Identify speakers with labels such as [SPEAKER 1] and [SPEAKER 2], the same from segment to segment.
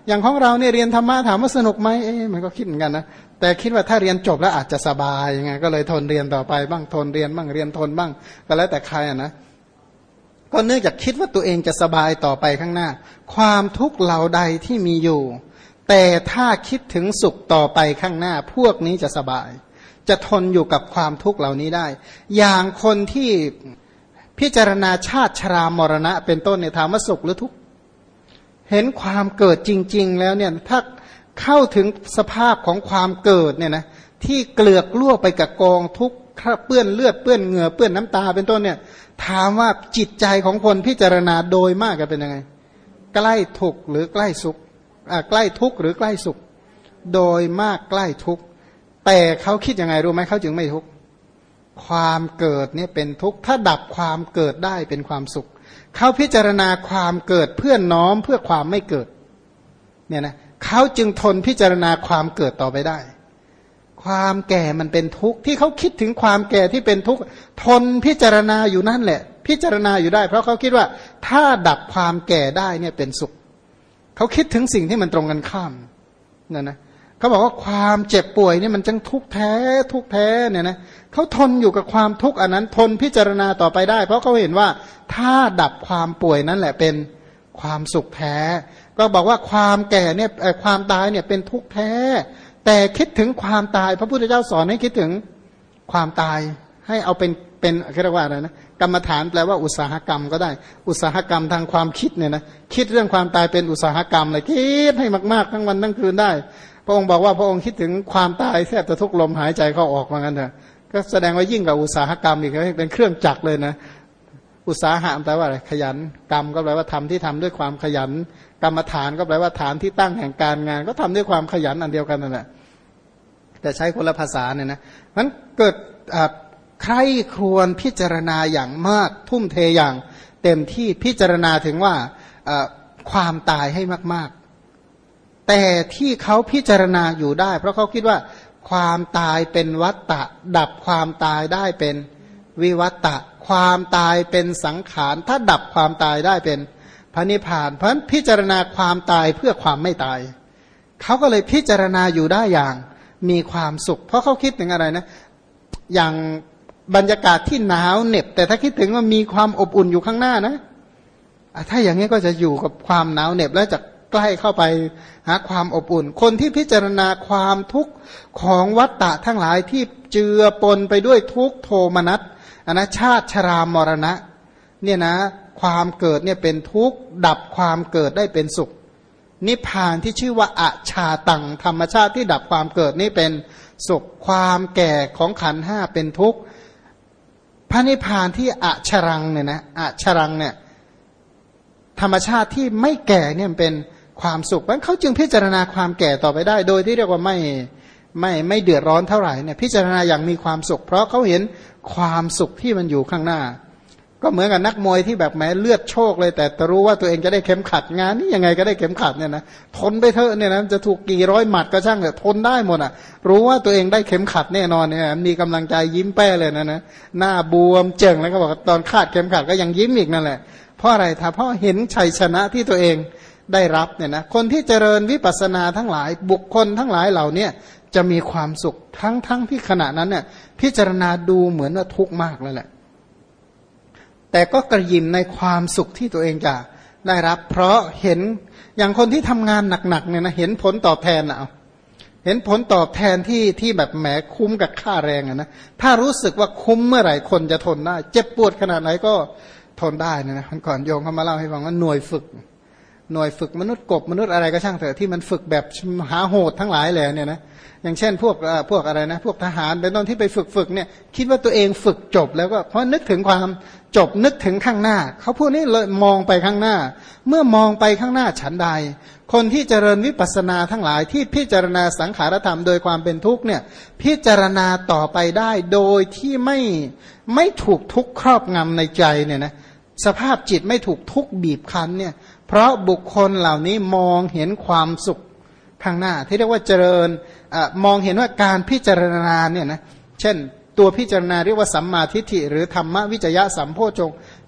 [SPEAKER 1] อย่างของเราเนี่ยเรียนธรรมะถามว่าสนุกไหมมันก็คิดเหมือนกันนะแต่คิดว่าถ้าเรียนจบแล้วอาจจะสบายยังไงก็เลยทนเรียนต่อไปบ้างทนเรียนบ้างเรียนทนบ้างก็แล้วแต่ใครนะก็เนื่องจากคิดว่าตัวเองจะสบายต่อไปข้างหน้าความทุกข์เหล่าใดที่มีอยู่แต่ถ้าคิดถึงสุขต่อไปข้างหน้าพวกนี้จะสบายจะทนอยู่กับความทุกข์เหล่านี้ได้อย่างคนที่พิจารณาชาติชรามรณะเป็นต้นเนี่ยถามว่าสุขหรือทุกข์เห็นความเกิดจริงๆแล้วเนี่ยถ้าเข้าถึงสภาพของความเกิดเนี่ยนะที่เกลือกลั่วไปกับกองทุกข์เปื้อนเลือดเปื้อนเหงื่อเปื้อนน้ำตาเป็นต้นเนี่ยถามว่าจิตใจของคนพิจารณาโดยมากจะเป็นยังไงใกล้ทุกข์หรือใกล้สุขใกล้ทุกข์หรือใกล้สุขโดยมากใกล้ทุกข์แต่เขาคิดยังไงรู้ไหมเขาจึงไม่ทุกข์ความเกิดเนี่ยเป็นทุกข์ถ้าดับความเกิดได้เป็นความสุขเขาพิจารณาความเกิดเพื่อน้อมเพื่อความไม่เกิดเนี่ยนะเขาจึงทนพิจารณาความเกิดต่อไปได้ความแก่มันเป็นทุกข์ที่เขาคิดถึงความแก่ที่เป็นทุกข์ทนพิจารณาอยู่นั่นแหละพิจารณาอยู่ได้เพราะเขาคิดว่าถ้าดับความแก่ได้เนี่ยเป็นสุขเขาคิดถึงสิ่งที่มันตรงกันข้ามนั่นนะเขาบอกว่าความเจ็บป่วยเนี่ยมันจังทุกข์แท้ทุกข์แท้เนี่ยนะเขาทนอยู่กับความทุกข์อันนั้นทนพิจารณาต่อไปได้เพราะเขาเห็นว่าถ้าดับความป่วยนั่นแหละเป็นความสุขแท้ก็บอกว่าความแก่เนี่ยความตายเนี่ยเป็นทุกข์แท้แต่คิดถึงความตายพระพุทธเจ้าสอนให้คิดถึงความตายให้เอาเป็นเรียกว่าอะไรนะกรรมฐานแปลว่าอุตสาหกรรมก็ได้อุตสาหกรรมทางความคิดเนี่ยนะคิดเรื่องความตายเป็นอุตสาหกรรมเลยคิดให้มากๆทั้งวันทั้งคืนได้พระองค์บอกว่าพระองค์คิดถึงความตายแทบจะทุกลมหายใจเข้าออกว่างั้นเถอะก็แสดงว่ายิ่งกว่าอุตสาหกรรมอีกเป็นเครื่องจักรเลยนะอุตสาหะแปลว่าอะไรขยันกรรมก็แปลว่าทำที่ทำด้วยความขยันกรรมฐานก็แปลว่าฐานที่ตั้งแห่งการงานก็ทำด้วยความขยันอันเดียวกันนั่นแหละแต่ใช้คนละภาษาเนี่ยนะมันเกิดใครควรพิจารณาอย่างมากทุ่มเทอย่างเต็มที่พิจารณาถึงว่าความตายให้มากๆแต่ที่เขาพิจารณาอยู่ได้เพราะเขาคิดว่าความตายเป็นวัฏฏะดับความตายได้เป็นวิวัฏฏะความตายเป็นสังขารถ้าดับความตายได้เป็นพระนิพพานเพราะฉะนั้นพิจารณาความตายเพื่อความไม่ตายเขาก็เลยพิจารณาอยู่ได้อย่างมีความสุขเพราะเขาคิดถึงอะไรนะอย่างบรรยากาศที่หนาวเหน็บแต่ถ้าคิดถึงว่ามีความอบอุ่นอยู่ข้างหน้านะถ้าอย่างนี้ก็จะอยู่กับความหนาวเหน็บแล้วจะใกล้เข้าไปหาความอบอุ่นคนที่พิจารณาความทุกข์ของวัฏฏะทั้งหลายที่เจือปนไปด้วยทุกข์โทมนัสชาติชรามรณะเนี่ยนะความเกิดเนี่ยเป็นทุกข์ดับความเกิดได้เป็นสุขนิพพานที่ชื่อว่าอชาตังธรรมชาติที่ดับความเกิดนี่เป็นสุขความแก่ของขันธ์ห้าเป็นทุกข์พระนิพพานที่อชรังเนี่ยนะอชรังเนี่ยธรรมชาติที่ไม่แก่เนี่ยเป็นความสุขเพราะเขาจึงพิจารณาความแก่ต่อไปได้โดยที่เรียกว่าไม่เดือดร้อนเท่าไหร่เนี่ยพิจารณาอย่างมีความสุขเพราะเขาเห็นความสุขที่มันอยู่ข้างหน้าก็เหมือนกับนักมวยที่แบบแม้เลือดโชกเลยแต่รู้ว่าตัวเองจะได้เข็มขัดงานนี่ยังไงก็ได้เข็มขัดเนี่ยนะทนไปเถอะเนี่ยนะจะถูกกี่ร้อยหมัดก็ช่างแต่ทนได้หมดอ่ะรู้ว่าตัวเองได้เข็มขัดแน่นอนเนี่ยมีกำลังใจยิ้มแป้เลยนะหน้าบวมเจิ่งแล้วก็บอกตอนคาดเข็มขัดก็ยังยิ้มอีกนั่นแหละเพราะอะไรเพราะเห็นชัยชนะที่ตัวเองได้รับเนี่ยนะคนที่เจริญวิปัสสนาทั้งหลายบุคคลทั้งหลายเหล่านี้จะมีความสุขทั้งที่ขณะนั้นเนี่ยพิจารณาดูเหมือนว่าทุกข์มากเลยแหละแต่ก็กระยิมในความสุขที่ตัวเองจะได้รับเพราะเห็นอย่างคนที่ทำงานหนักๆเนี่ยนะเห็นผลตอบแทนนะเห็นผลตอบแทนที่แบบแหมคุ้มกับค่าแรงนะถ้ารู้สึกว่าคุ้มเมื่อไหร่คนจะทนได้เจ็บปวดขนาดไหนก็ทนได้นะก่อนโยมเขามาเล่าให้ฟังว่าหน่วยฝึกมนุษย์กบมนุษย์อะไรก็ช่างเถอะที่มันฝึกแบบหาโหดทั้งหลายเลยเนี่ยนะอย่างเช่นพวกอะไรนะพวกทหารเป็นต้นที่ไปฝึกเนี่ยคิดว่าตัวเองฝึกจบแล้วก็เพราะนึกถึงความจบนึกถึงข้างหน้าเขาพวกนี้เลยมองไปข้างหน้าเมื่อมองไปข้างหน้าฉันใดคนที่เจริญวิปัสสนาทั้งหลายที่พิจารณาสังขารธรรมโดยความเป็นทุกข์เนี่ยพิจารณาต่อไปได้โดยที่ไม่ถูกทุกข์ครอบงำในใจเนี่ยนะสภาพจิตไม่ถูกทุกข์บีบคั้นเนี่ยเพราะบุคคลเหล่านี้มองเห็นความสุขข้างหน้าที่เรียกว่าเจริญมองเห็นว่าการพิจารณาเนี่ยนะเช่นตัวพิจารณาเรียกว่าสัมมาทิฏฐิหรือธรรมวิจยะสัมโพชฌงค์เจ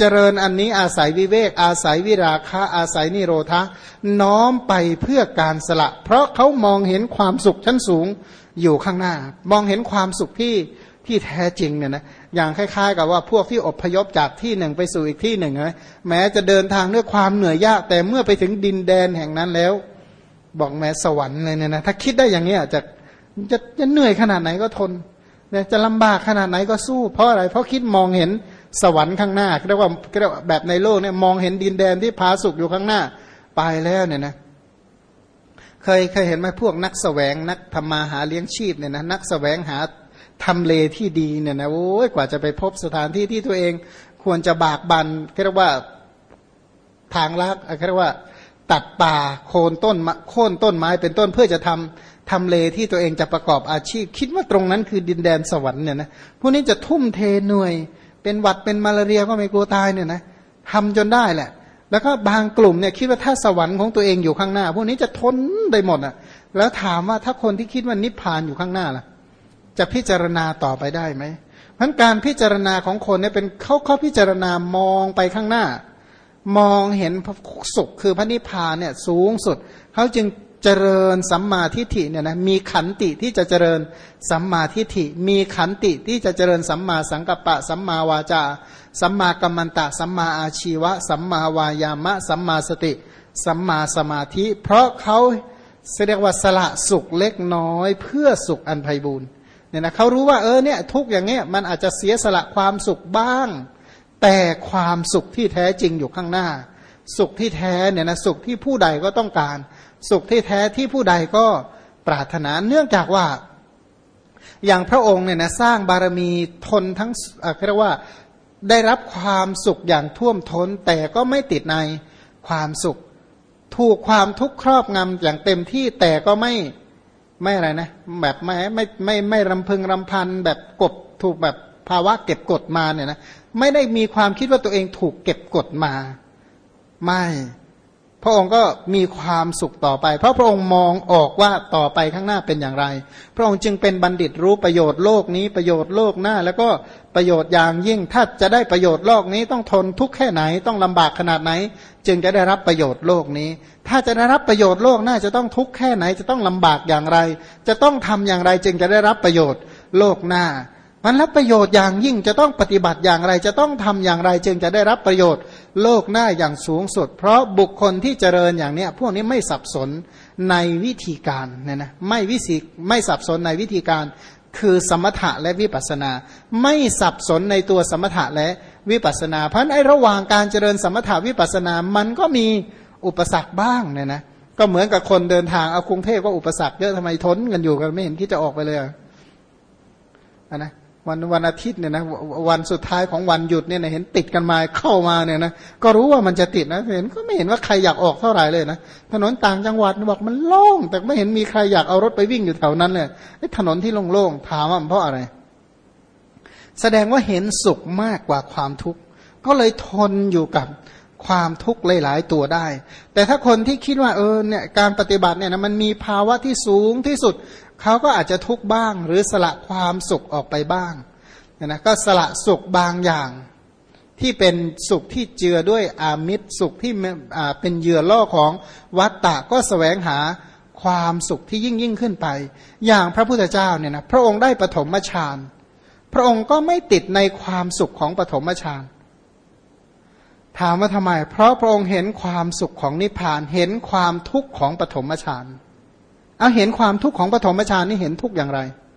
[SPEAKER 1] เจริญอันนี้อาศัยวิเวกอาศัยวิราคะอาศัยนิโรธะน้อมไปเพื่อการสละเพราะเขามองเห็นความสุขชั้นสูงอยู่ข้างหน้ามองเห็นความสุขที่แท้จริงเนี่ยนะอย่างคล้ายๆกับว่าพวกที่อพยพจากที่หนึ่งไปสู่อีกที่หนึ่งนะแม้จะเดินทางด้วยความเหนื่อยยากแต่เมื่อไปถึงดินแดนแห่งนั้นแล้วบอกแม้สวรรค์เลยเนี่ยนะถ้าคิดได้อย่างนี้จะเหนื่อยขนาดไหนก็ทนเนี่ยจะลำบากขนาดไหนก็สู้เพราะอะไรเพราะคิดมองเห็นสวรรค์ข้างหน้าเรียกว่าแบบในโลกเนี่ยมองเห็นดินแดนที่ผาสุกอยู่ข้างหน้าไปแล้วเนี่ยนะเคยเห็นไหมพวกนักแสวงนักทำมาหาเลี้ยงชีพเนี่ยนะนักแสวงหาทำเลที่ดีเนี่ยนะโอ้ยกว่าจะไปพบสถานที่ที่ตัวเองควรจะบากบันเรียกว่าทางลักเรียกว่าตัดป่าโค่นต้นไม้เป็นต้นเพื่อจะทำเลที่ตัวเองจะประกอบอาชีพคิดว่าตรงนั้นคือดินแดนสวรรค์เนี่ยนะพวกนี้จะทุ่มเทหน่วยเป็นหวัดเป็นมาลาเรียก็ไม่กลัวตายเนี่ยนะทำจนได้แหละแล้วก็บางกลุ่มเนี่ยคิดว่าถ้าสวรรค์ของตัวเองอยู่ข้างหน้าพวกนี้จะทนได้หมดอ่ะแล้วถามว่าถ้าคนที่คิดว่านิพพานอยู่ข้างหน้าล่ะจะพิจารณาต่อไปได้ไหมเพราะการพิจารณาของคนเนี่ยเป็นเขาพิจารณามองไปข้างหน้ามองเห็นสุขคือพระนิพพานเนี่ยสูงสุดเขาจึงเจริญสัมมาทิฏฐิเนี่ยนะมีขันติที่จะเจริญสัมมาทิฏฐิมีขันติที่จะเจริญสัมมาสังกัปปะสัมมาวาจาสัมมากัมมันตะสัมมาอาชีวะสัมมาวายามะสัมมาสติสัมมาสมาธิเพราะเขาเรียกว่าสละสุขเล็กน้อยเพื่อสุขอันไพบูรย์เนี่ยนะเขารู้ว่าเนี่ยทุกอย่างเนี้ยมันอาจจะเสียสละความสุขบ้างแต่ความสุขที่แท้จริงอยู่ข้างหน้าสุขที่แท้เนี่ยนะสุขที่ผู้ใดก็ต้องการสุขที่แท้ที่ผู้ใดก็ปรารถนาเนื่องจากว่าอย่างพระองค์เนี่ยนะสร้างบารมีทนทั้งเรียกว่าได้รับความสุขอย่างท่วมท้นแต่ก็ไม่ติดในความสุขถูกความทุกข์ครอบงำอย่างเต็มที่แต่ก็ไม่อะไรนะแบบไม่รำพึงรำพันแบบกบถูกแบบภาวะเก็บกดมาเนี่ยนะไม่ได้มีความคิดว่าตัวเองถูกเก็บกดมาไม่พระองค์ก็มีความสุขต่อไปเพราะพระองค์มองออกว่าต่อไปข้างหน้าเป็นอย่างไรพระองค์จึงเป็นบัณฑิตรู้ประโยชน์โลกนี้ประโยชน์โลกหน้าแล้วก็ประโยชน์อย่างยิ่งถ้าจะได้ประโยชน์โลกนี้ต้องทนทุกข์แค่ไหนต้องลำบากขนาดไหนจึงจะได้รับประโยชน์โลกนี้ถ้าจะได้รับประโยชน์โลกหน้าจะต้องทุกข์แค่ไหนจะต้องลำบากอย่างไรจะต้องทำอย่างไรจึงจะได้รับประโยชน์โลกหน้ามันรับประโยชน์อย่างยิ่งจะต้องปฏิบัติอย่างไรจะต้องทำอย่างไรจึงจะได้รับประโยชน์โลกหน้าอย่างสูงสุดเพราะบุคคลที่เจริญอย่างเนี้ยพวกนี้ไม่สับสนในวิธีการเนี่ยนะไม่สับสนในวิธีการคือสมถะและวิปัสสนาไม่สับสนในตัวสมถะและวิปัสสนาเพราะในระหว่างการเจริญสมถะวิปัสสนามันก็มีอุปสรรคบ้างเนี่ยนะก็เหมือนกับคนเดินทางเอากรุงเทพก็อุปสรรคเยอะทำไมทนกันอยู่กันไม่เห็นที่จะออกไปเลยนะวันอาทิตย์เนี่ยนะวันสุดท้ายของวันหยุดเนี่ยนะเห็นติดกันมาเข้ามาเนี่ยนะก็รู้ว่ามันจะติดนะเห็นก็ไม่เห็นว่าใครอยากออกเท่าไหร่เลยนะถนนต่างจังหวัดบอกมันโล่งแต่ไม่เห็นมีใครอยากเอารถไปวิ่งอยู่แถวนั้นเลยถนนที่โล่งๆถามว่าเพราะอะไรแสดงว่าเห็นสุขมากกว่าความทุกข์ก็เลยทนอยู่กับความทุกข์หลายๆตัวได้แต่ถ้าคนที่คิดว่าเนี่ยการปฏิบัติเนี่ยนะมันมีภาวะที่สูงที่สุดเขาก็อาจจะทุกข์บ้างหรือสละความสุขออกไปบ้างนะก็สละสุขบางอย่างที่เป็นสุขที่เจือด้วยอามิตรสุขที่เป็นเหยื่อล่อของวัฏฏะก็แสวงหาความสุขที่ยิ่งขึ้นไปอย่างพระพุทธเจ้าเนี่ยนะพระองค์ได้ปฐมฌานพระองค์ก็ไม่ติดในความสุขของปฐมฌานถามว่าทำไมเพราะพระองค์เห็นความสุขของนิพพานเห็นความทุกข์ของปฐมฌานเอาเห็นความทุกข์ของปฐมฌานนี่เห็นทุกข์อย่างไร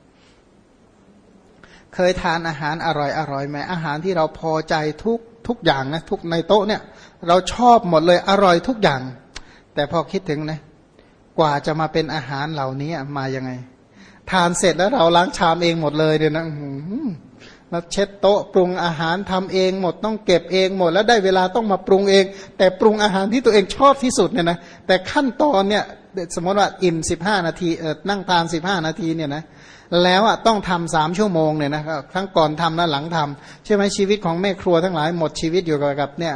[SPEAKER 1] เคยทานอาหารอร่อยไหมอาหารที่เราพอใจทุกอย่างนะทุกในโต๊ะเนี่ยเราชอบหมดเลยอร่อยทุกอย่างแต่พอคิดถึงนะกว่าจะมาเป็นอาหารเหล่านี้มายังไงทานเสร็จแล้วเราล้างชามเองหมดเลยเนี่ยนะแล้วเช็ดโต๊ะปรุงอาหารทำเองหมดต้องเก็บเองหมดแล้วได้เวลาต้องมาปรุงเองแต่ปรุงอาหารที่ตัวเองชอบที่สุดเนี่ยนะแต่ขั้นตอนเนี่ยสมมติว่าอิ่ม15 นาทีนั่งทาน15 นาทีเนี่ยนะแล้วต้องทำ3 ชั่วโมงเนี่ยนะทั้งก่อนทำและหลังทำใช่ไหมชีวิตของแม่ครัวทั้งหลายหมดชีวิตอยู่กับเนี่ย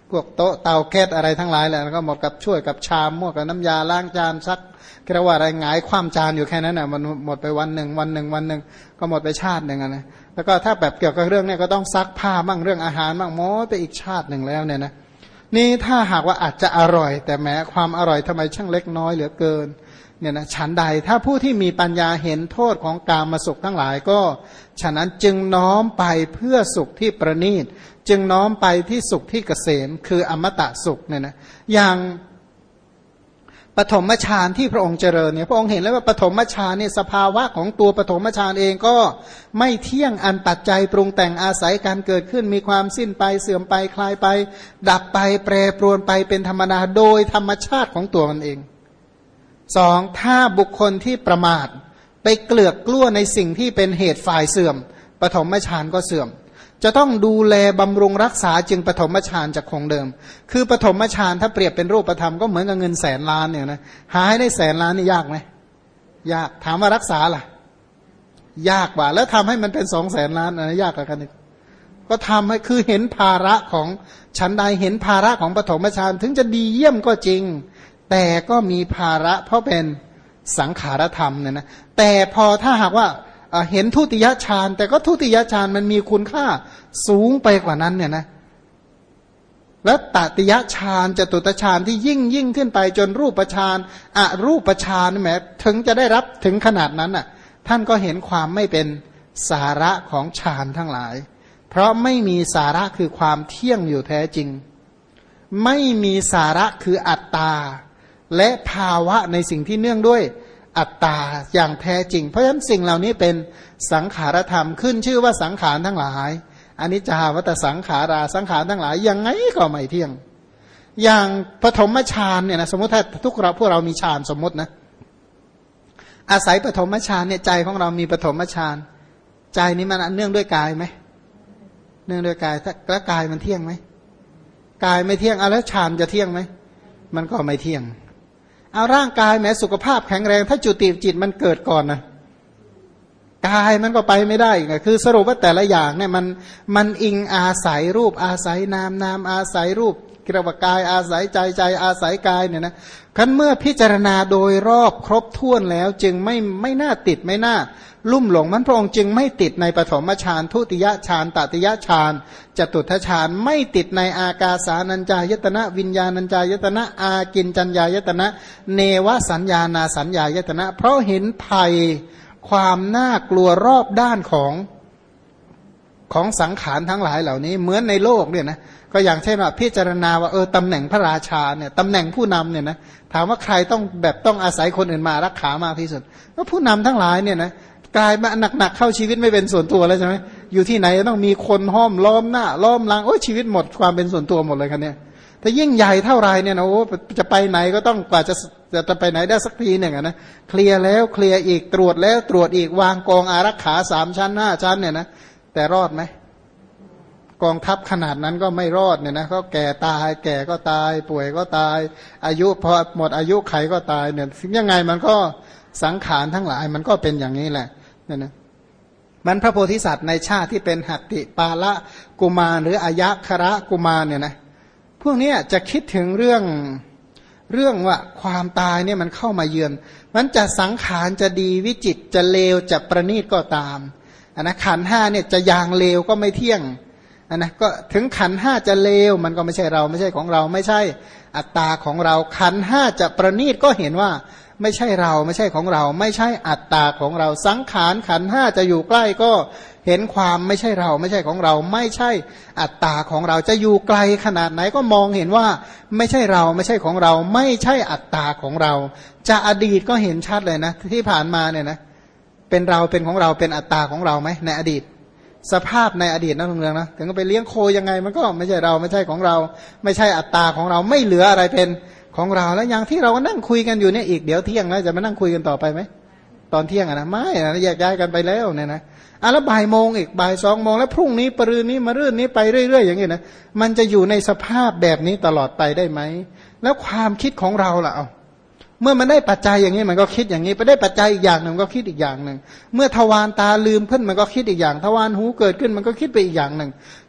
[SPEAKER 1] พวกโต๊ะเตาแก๊สอะไรทั้งหลายแหละแล้วก็หมดกับช่วยกับชามหมดกับน้ำยาล้างจานซักเรียกว่าอะไรหงายคว่ำจานอยู่แค่นั้นน่ะมันหมดไปวันหนึ่งก็หมดไปชาติหนึ่งนะแล้วก็ถ้าแบบเกี่ยวกับเรื่องเนี้ยก็ต้องซักผ้าบ้างเรื่องอาหารบ้างหมดไปอีกชาติหนึ่งแล้วเนี่ยนะนี่ถ้าหากว่าอาจจะอร่อยแต่แม้ความอร่อยทำไมช่างเล็กน้อยเหลือเกินเนี่ยนะฉันใดถ้าผู้ที่มีปัญญาเห็นโทษของกามสุขทั้งหลายก็ฉะนั้นจึงน้อมไปเพื่อสุขที่ประณีตจึงน้อมไปที่สุขที่เกษมคืออมตะสุขเนี่ยนะอย่างปฐมฌานที่พระองค์เจริญเนี่ยพระองค์เห็นแล้วว่าปฐมฌานเนี่ยสภาวะของตัวปฐมฌานเองก็ไม่เที่ยงอันปัจจัยปรุงแต่งอาศัยการเกิดขึ้นมีความสิ้นไปเสื่อมไปคลายไปดับไปแปรปรวนไปเป็นธรรมดาโดยธรรมชาติของตัวมันเองสองถ้าบุคคลที่ประมาทไปเกลือกกลั้วในสิ่งที่เป็นเหตุฝ่ายเสื่อมปฐมฌานก็เสื่อมจะต้องดูแลบำรุงรักษาจึงปฐมฌานจะคงเดิมคือปฐมฌานถ้าเปรียบเป็นรูปธรรมก็เหมือนกับเงิน100,000,000เนี่ยนะหาให้ได้100,000,000นี่ยากไหมยากถามว่ารักษาล่ะยากกว่าแล้วทำให้มันเป็น200,000,000,000อะไรยากกว่ากันอีกก็ทำให้คือเห็นภาระของชั้นใดเห็นภาระของปฐมฌานถึงจะดีเยี่ยมก็จริงแต่ก็มีภาระเพราะเป็นสังขารธรรมเนี่ยนะแต่พอถ้าหากว่าเห็นทุติยฌานแต่ก็ทุติยฌานมันมีคุณค่าสูงไปกว่านั้นเนี่ยนะและตติยฌานจตุตฌานที่ยิ่งขึ้นไปจนรูปฌานอรูปฌานแม้ถึงจะได้รับถึงขนาดนั้นน่ะท่านก็เห็นความไม่เป็นสาระของฌานทั้งหลายเพราะไม่มีสาระคือความเที่ยงอยู่แท้จริงไม่มีสาระคืออัตตาและภาวะในสิ่งที่เนื่องด้วยอัตตาอย่างแท้จริงเพราะฉะนั้นสิ่งเหล่านี้เป็นสังขารธรรมขึ้นชื่อว่าสังขารทั้งหลายอนิจจาวัตสังขาราสังขารทั้งหลายยังไงก็ไม่เที่ยงอย่างปฐมฌานเนี่ยนะสมมติถ้าพวกเรามีฌานสมมตินะอาศัยปฐมฌานเนี่ยใจของเรามีปฐมฌานใจนี้มันเนื่องด้วยกายไหมเนื่องด้วยกายแล้วกายมันเที่ยงไหมกายไม่เที่ยงแล้วฌานจะเที่ยงไหมมันก็ไม่เที่ยงเอาร่างกายแม้สุขภาพแข็งแรงถ้าจุติจิตมันเกิดก่อนนะกายมันก็ไปไม่ได้ไงคือสรุปว่าแต่ละอย่างเนี่ยมันอิงอาศัยรูปอาศัยนามอาศัยรูปกระวกายอาศัยใจอาศัยกายเนี่ยนะคันเมื่อพิจารณาโดยรอบครบถ้วนแล้วจึงไม่น่าติดไม่น่าลุ่มหลงมันพระองค์จึงไม่ติดในปฐมฌานทุติยฌานตติยฌานจตุตฌานไม่ติดในอากาสานัญจายตนะวิญญาณัญจายตนะอากินจัญญายตนะเนวสัญญานาสัญญายตนะเพราะเห็นภัยความน่ากลัวรอบด้านของสังขารทั้งหลายเหล่านี้เหมือนในโลกเนี่ยนะก็อย่างเช่นว่าพิจารณาว่าตำแหน่งพระราชาเนี่ยตำแหน่งผู้นำเนี่ยนะถามว่าใครต้องอาศัยคนอื่นมารักษามากที่สุดก็ผู้นำทั้งหลายเนี่ยนะกลายมาหนักเข้าชีวิตไม่เป็นส่วนตัวแล้วใช่ไหมอยู่ที่ไหนต้องมีคนห้อมล้อมหน้าล้อมหลังชีวิตหมดความเป็นส่วนตัวหมดเลยครับเนี่ยแต่ยิ่งใหญ่เท่าไรเนี่ยนะจะไปไหนก็ต้องกว่าจะไปไหนได้สักทีหนึ่งนะเคลียร์แล้วเคลียร์อีกตรวจแล้วตรวจอีกวางกองอารักขา3 ชั้น5 ชั้นเนี่ยนะแต่รอดไหมกองทัพขนาดนั้นก็ไม่รอดเนี่ยนะก็แก่ตายแก่ก็ตายป่วยก็ตายอายุพอหมดอายุไขก็ตายเนี่ยยังไงมันก็สังขารทั้งหลายมันก็เป็นอย่างนี้แหละเนี่ยนะมันพระโพธิสัตว์ในชาติที่เป็นหัตติปาละกุมารหรืออายะคระกุมารเนี่ยนะพวกนี้จะคิดถึงเรื่องว่าความตายเนี่ยมันเข้ามาเยือนมันจะสังขารจะดีวิจิตจะเลวจะประณีตก็ตามนะขันธ์5เนี่ยจะอย่างเลวก็ไม่เที่ยงนะก็ถึงขันธ์5จะเลวมันก็ไม่ใช่เราไม่ใช่ของเราไม่ใช่อัตตาของเราขันธ์5จะประณีตก็เห็นว่าไม่ใช่เราไม่ใช่ของเราไม่ใช่อัตตาของเราสังขารขันธ์5จะอยู่ใกล้ก็เห็นความไม่ใช่เราไม่ใช่ของเราไม่ใช่อัตตาของเราจะอยู่ไกลขนาดไหนก็มองเห็นว่าไม่ใช่เราไม่ใช่ของเราไม่ใช่อัตตาของเราจะอดีตก็เห็นชัดเลยนะที่ผ่านมาเนี่ยนะเป็นเราเป็นของเราเป็นอัตตาของเราไหมในอดีตสภาพในอดีตนะลุงเรืองนะถึงไปเลี้ยงโคยังไงมันก็ไม่ใช่เราไม่ใช่ของเราไม่ใช่อัตตาของเราไม่เหลืออะไรเป็นของเราแล้วอย่างที่เรานั่งคุยกันอยู่เนี่ยอีกเดี๋ยวเที่ยงแล้วจะมานั่งคุยกันต่อไปไหมตอนเที่ยงนะไม่นะแยกย้ายกันไปแล้วเนี่ยนะแล้วบ่ายโมงอีกบ่าย2 โมงแล้วพรุ่งนี้ปรืนนี้มารื่นนี้ไปเรื่อยๆอย่างนี้นะมันจะอยู่ในสภาพแบบนี้ตลอดไปได้ไหมแล้วความคิดของเราล่ะเมื่อมันได้ปัจจัยอย่างนี้มันก็คิดอย่างนี้ไปได้ปัจจัยอีกอย่างหนึ่งก็คิดอีกอย่างหนึ่งเมื่อทวารตาลืมขึ้นมันก็คิดอีกอย่างทวารหูเกิดขึ้นมันก็คิดไปอีกอย่างหนึ่ง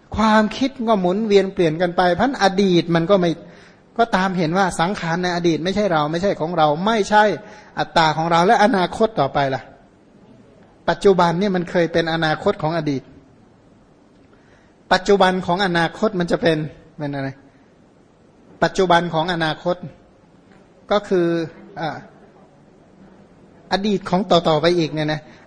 [SPEAKER 1] ความคิดก็หมุนเวียนเปลี่ยนกันไปพันอดีตมันก็ไม่ก็ตามเห็นว่าสังขารในอดีตไม่ใช่เราไม่ใช่ของเราไม่ใช่อัตตาของเราและอนาคตต่อไปล่ะปัจจุบันเนี่ยมันเคยเป็นอนาคตของอดีตปัจจุบันของอนาคตมันจะเป็นอะไรปัจจุบันของอนาคตก็คืออดีตของต่อไปอีกเนี่ยนะ